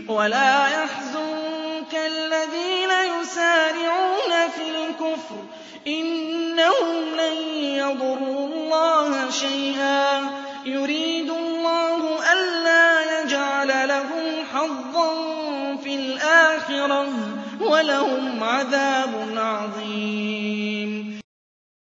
وَلَا يَحْزُنكَ الَّذِينَ يُسَارِعُونَ فِي الْكُفْرِ إِنَّهُمْ لَن يَضُرُّوا اللَّهَ شَيْئًا يُرِيدُ اللَّهُ أَلَّا يَجْعَلَ لَهُمْ حَظًّا فِي الْآخِرَةِ ۖ وَلَهُمْ عَذَابٌ عَظِيمٌ